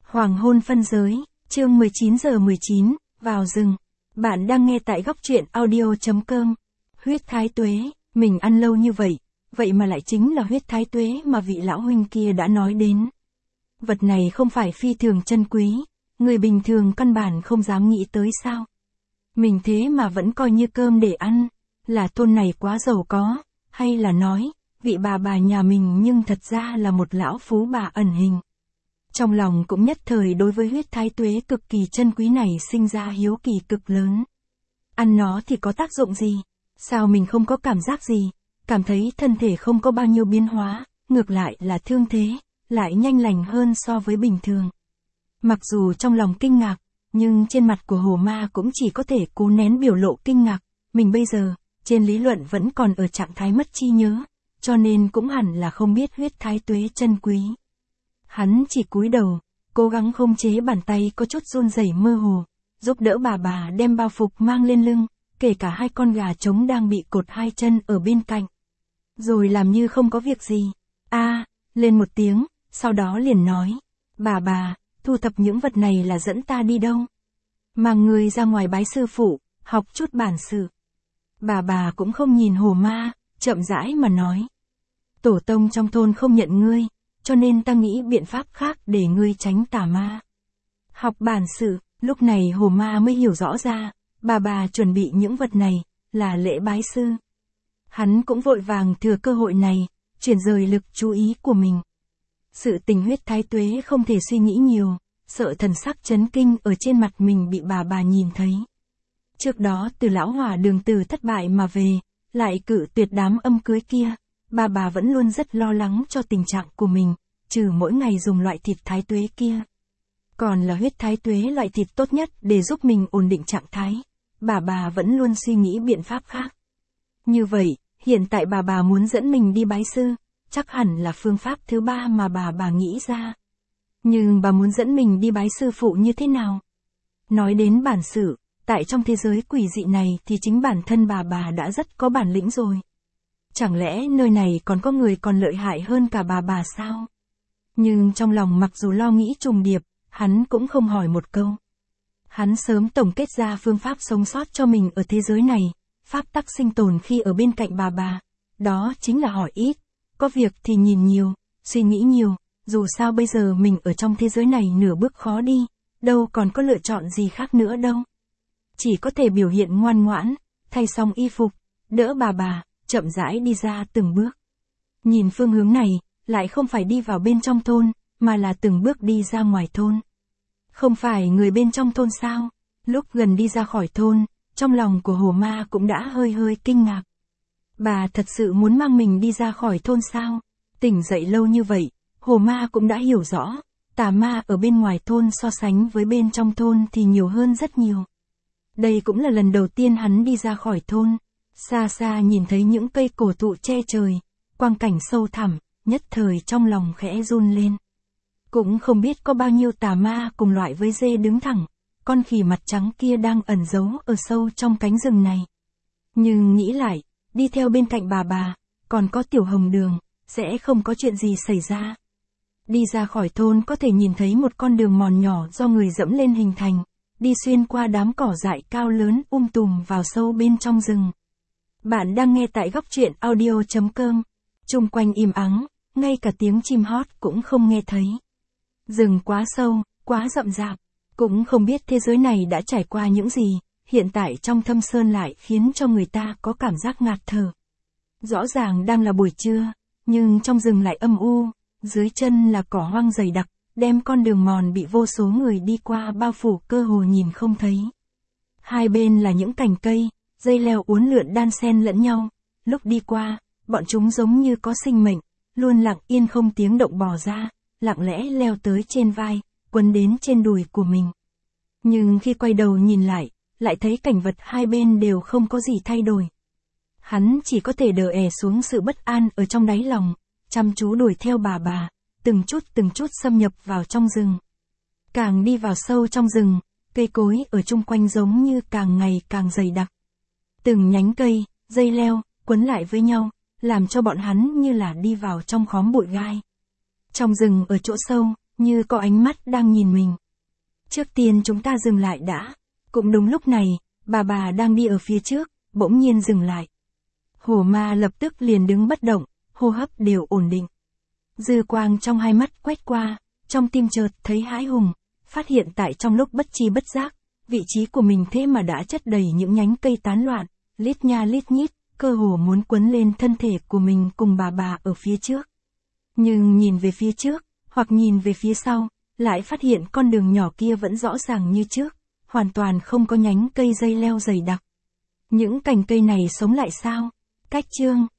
Hoàng hôn phân giới, chương 19:19, vào rừng. Bạn đang nghe tại góc truyện audio.com. Huyết thái tuế, mình ăn lâu như vậy, vậy mà lại chính là huyết thái tuế mà vị lão huynh kia đã nói đến. Vật này không phải phi thường chân quý, người bình thường căn bản không dám nghĩ tới sao. Mình thế mà vẫn coi như cơm để ăn, là thôn này quá giàu có, hay là nói, vị bà nhà mình nhưng thật ra là một lão phú bà ẩn hình. Trong lòng cũng nhất thời đối với huyết thái tuế cực kỳ chân quý này sinh ra hiếu kỳ cực lớn. Ăn nó thì có tác dụng gì? Sao mình không có cảm giác gì? Cảm thấy thân thể không có bao nhiêu biến hóa, ngược lại là thương thế, lại nhanh lành hơn so với bình thường. Mặc dù trong lòng kinh ngạc, nhưng trên mặt của hồ ma cũng chỉ có thể cố nén biểu lộ kinh ngạc. Mình bây giờ, trên lý luận vẫn còn ở trạng thái mất trí nhớ, cho nên cũng hẳn là không biết huyết thái tuế chân quý. Hắn chỉ cúi đầu, cố gắng khống chế bàn tay có chút run rẩy mơ hồ, giúp đỡ bà đem bao phục mang lên lưng, kể cả hai con gà trống đang bị cột hai chân ở bên cạnh. Rồi làm như không có việc gì. Lên một tiếng, sau đó liền nói, bà, thu thập những vật này là dẫn ta đi đâu? Mang người ra ngoài bái sư phụ, học chút bản sự. Bà cũng không nhìn hồ ma, chậm rãi mà nói. Tổ tông trong thôn không nhận ngươi, cho nên ta nghĩ biện pháp khác để ngươi tránh tà ma. Học bản sự, lúc này hồ ma mới hiểu rõ ra, bà chuẩn bị những vật này, là lễ bái sư. Hắn cũng vội vàng thừa cơ hội này, chuyển rời lực chú ý của mình. Sự tình huyết thái tuế không thể suy nghĩ nhiều, sợ thần sắc chấn kinh ở trên mặt mình bị bà nhìn thấy. Trước đó từ lão hỏa đường từ thất bại mà về, lại cự tuyệt đám âm cưới kia, bà vẫn luôn rất lo lắng cho tình trạng của mình, trừ mỗi ngày dùng loại thịt thái tuế kia. Còn là huyết thái tuế loại thịt tốt nhất để giúp mình ổn định trạng thái, bà vẫn luôn suy nghĩ biện pháp khác. Như vậy, hiện tại bà muốn dẫn mình đi bái sư, chắc hẳn là phương pháp thứ ba mà bà nghĩ ra. Nhưng bà muốn dẫn mình đi bái sư phụ như thế nào? Nói đến bản sự, tại trong thế giới quỷ dị này thì chính bản thân bà đã rất có bản lĩnh rồi. Chẳng lẽ nơi này còn có người còn lợi hại hơn cả bà sao? Nhưng trong lòng mặc dù lo nghĩ trùng điệp, hắn cũng không hỏi một câu. Hắn sớm tổng kết ra phương pháp sống sót cho mình ở thế giới này, pháp tắc sinh tồn khi ở bên cạnh bà. Đó chính là hỏi ít, có việc thì nhìn nhiều, suy nghĩ nhiều, dù sao bây giờ mình ở trong thế giới này nửa bước khó đi, đâu còn có lựa chọn gì khác nữa đâu. Chỉ có thể biểu hiện ngoan ngoãn, thay xong y phục, đỡ bà, chậm rãi đi ra từng bước. Nhìn phương hướng này, lại không phải đi vào bên trong thôn, mà là từng bước đi ra ngoài thôn. Không phải người bên trong thôn sao? Lúc gần đi ra khỏi thôn, trong lòng của hồ ma cũng đã hơi kinh ngạc. Bà thật sự muốn mang mình đi ra khỏi thôn sao? Tỉnh dậy lâu như vậy, hồ ma cũng đã hiểu rõ, tà ma ở bên ngoài thôn so sánh với bên trong thôn thì nhiều hơn rất nhiều. Đây cũng là lần đầu tiên hắn đi ra khỏi thôn, xa nhìn thấy những cây cổ thụ che trời, quang cảnh sâu thẳm, nhất thời trong lòng khẽ run lên. Cũng không biết có bao nhiêu tà ma cùng loại với dê đứng thẳng, con khỉ mặt trắng kia đang ẩn giấu ở sâu trong cánh rừng này. Nhưng nghĩ lại, đi theo bên cạnh bà, còn có tiểu hồng đường, sẽ không có chuyện gì xảy ra. Đi ra khỏi thôn có thể nhìn thấy một con đường mòn nhỏ do người dẫm lên hình thành, đi xuyên qua đám cỏ dại cao lớn tùm vào sâu bên trong rừng. Bạn đang nghe tại góc truyện audio.com. Chung quanh im ắng, ngay cả tiếng chim hót cũng không nghe thấy. Rừng quá sâu, quá rậm rạp, cũng không biết thế giới này đã trải qua những gì, hiện tại trong thâm sơn lại khiến cho người ta có cảm giác ngạt thở. Rõ ràng đang là buổi trưa, nhưng trong rừng lại âm u, dưới chân là cỏ hoang dày đặc, đem con đường mòn bị vô số người đi qua bao phủ cơ hồ nhìn không thấy. Hai bên là những cành cây, dây leo uốn lượn đan xen lẫn nhau, lúc đi qua, bọn chúng giống như có sinh mệnh, luôn lặng yên không tiếng động bò ra, lặng lẽ leo tới trên vai, quấn đến trên đùi của mình. Nhưng khi quay đầu nhìn lại thấy cảnh vật hai bên đều không có gì thay đổi. Hắn chỉ có thể đè xuống sự bất an ở trong đáy lòng, chăm chú đuổi theo bà, từng chút xâm nhập vào trong rừng. Càng đi vào sâu trong rừng, cây cối ở chung quanh giống như càng ngày càng dày đặc. Từng nhánh cây, dây leo, quấn lại với nhau, làm cho bọn hắn như là đi vào trong khóm bụi gai. Trong rừng ở chỗ sâu, như có ánh mắt đang nhìn mình. Trước tiên chúng ta dừng lại đã. Cũng đúng lúc này, bà đang đi ở phía trước, bỗng nhiên dừng lại. Hổ ma lập tức liền đứng bất động, hô hấp đều ổn định. Dư quang trong hai mắt quét qua, trong tim chợt thấy hãi hùng, phát hiện tại trong lúc bất tri bất giác, vị trí của mình thế mà đã chất đầy những nhánh cây tán loạn, lít nha lít nhít, cơ hồ muốn quấn lên thân thể của mình cùng bà ở phía trước. Nhưng nhìn về phía trước, hoặc nhìn về phía sau, lại phát hiện con đường nhỏ kia vẫn rõ ràng như trước, hoàn toàn không có nhánh cây dây leo dày đặc. Những cành cây này sống lại sao? Cách chương